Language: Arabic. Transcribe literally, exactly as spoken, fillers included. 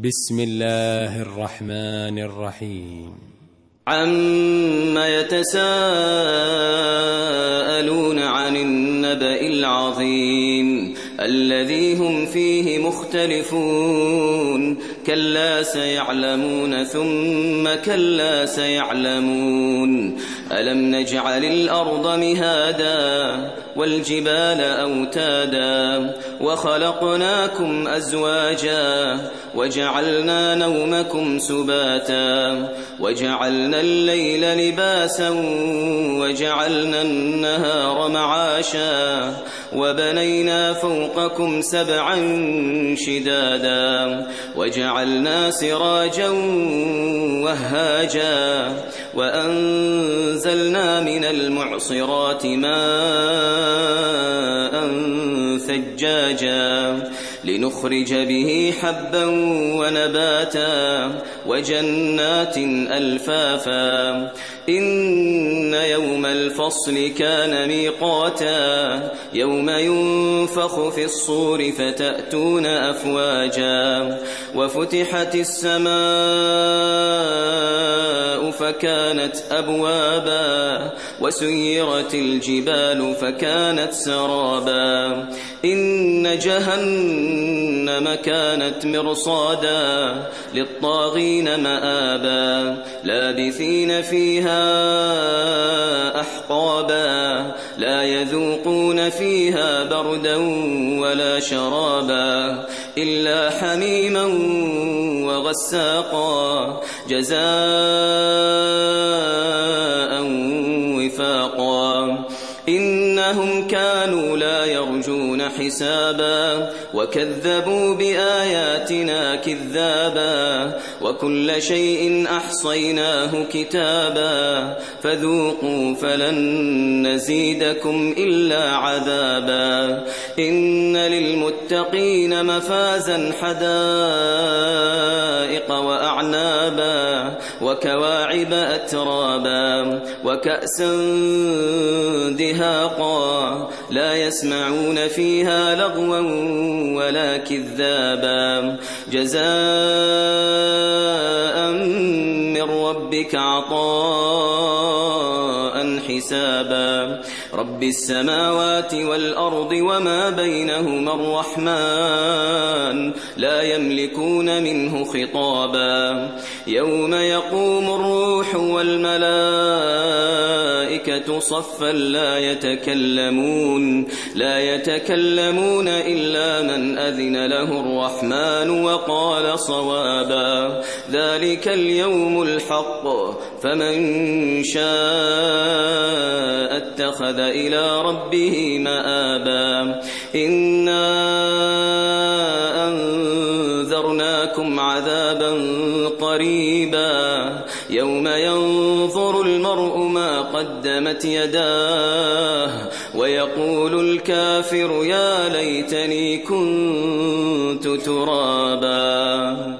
بسم الله الرحمن الرحيم. عَمَّ يَتَسَاءَلُونَ عَنِ النَّبَإِ الْعَظِيمِ الَّذِي هُمْ فِيهِ مُخْتَلِفُونَ كَلَّا سَيَعْلَمُونَ ثُمَّ كَلَّا سَيَعْلَمُونَ أَلَمْ نَجْعَلِ الْأَرْضَ مِهَادًا وَالْجِبَالَ أَوْتَادًا وَخَلَقْنَاكُمْ أَزْوَاجًا وَجَعَلْنَا نَوْمَكُمْ سُبَاتًا وَجَعَلْنَا اللَّيْلَ لِبَاسًا وَجَعَلْنَا النَّهَارَ مَعَاشًا وَبَنَيْنَا فَوْقَكُمْ سَبْعًا شِدَادًا وَجَعَلْنَا سِرَاجًا وَهَّاجًا وَأَنزَلْنَا مِنَ الْمُعْصِرَاتِ مَاءً ثَجَّاجًا لِنُخْرِجَ بِهِ حَبًّا وَنَبَاتًا وَجَنَّاتٍ أَلْفَافًا إِنَّ يَوْمَ الْفَصْلِ كَانَ مِيقَاتًا يَوْمَ يُنفَخُ فِي الصُّورِ فَتَأْتُونَ أَفْوَاجًا وَفُتِحَتِ السَّمَاءُ فَكَانَتْ أَبْوَابًا وَسُيِّرَتِ الْجِبَالُ فَكَانَتْ سَرَابًا إِنَّ جَهَنَّمَ كَانَتْ مِرْصَادًا لِلطَّاغِينَ مَآبًا لَابِثِينَ فِيهَا أَحْقَابًا لَا يَذُوقُونَ فِيهَا بَرْدًا وَلَا شَرَابًا إِلَّا حَمِيمًا وَغَسَّاقًا جَزَاءً وِفَاقًا إِنَّهُمْ كَانُوا لَا يَرْجُونَ حِسَابًا وَكَذَّبُوا بِآيَاتِنَا كِذَّابًا وَكُلَّ شَيْءٍ أَحْصَيْنَاهُ كِتَابًا فَذُوقُوا فَلَن نَّزِيدَكُمْ إِلَّا عَذَابًا إِنَّ لِلْمُتَّقِينَ مَفَازًا حَدَائِقَ وَأَعْنَابًا وَكَوَاعِبَ أَتْرَابًا وَكَأْسًا دِهَاقًا لَا يَسْمَعُونَ فِيهَا لَغْوًا وَلَا كِذَّابًا جَزَاءً مِّن رَّبِّكَ عَطَاءً حِسَابًا رَبِّ السَّمَاوَاتِ وَالْأَرْضِ وَمَا بَيْنَهُمَا الرَّحْمَنُ لَا يَمْلِكُونَ مِنْهُ خِطَابًا يَوْمَ يَقُومُ الرُّوحُ وَالْمَلَائِكَةُ صَفًّا لا يتكلمون لا يتكلمون إلا من أذن له الرحمن وقال صوابا ذلك اليوم الحق فمن شاء اتخذ إلى ربه مآبا إنا أنذرناكم عذابا قريبا يوم ينظر المرء ما قدمت يداه ويقول الكافر يا ليتني كنت ترابا.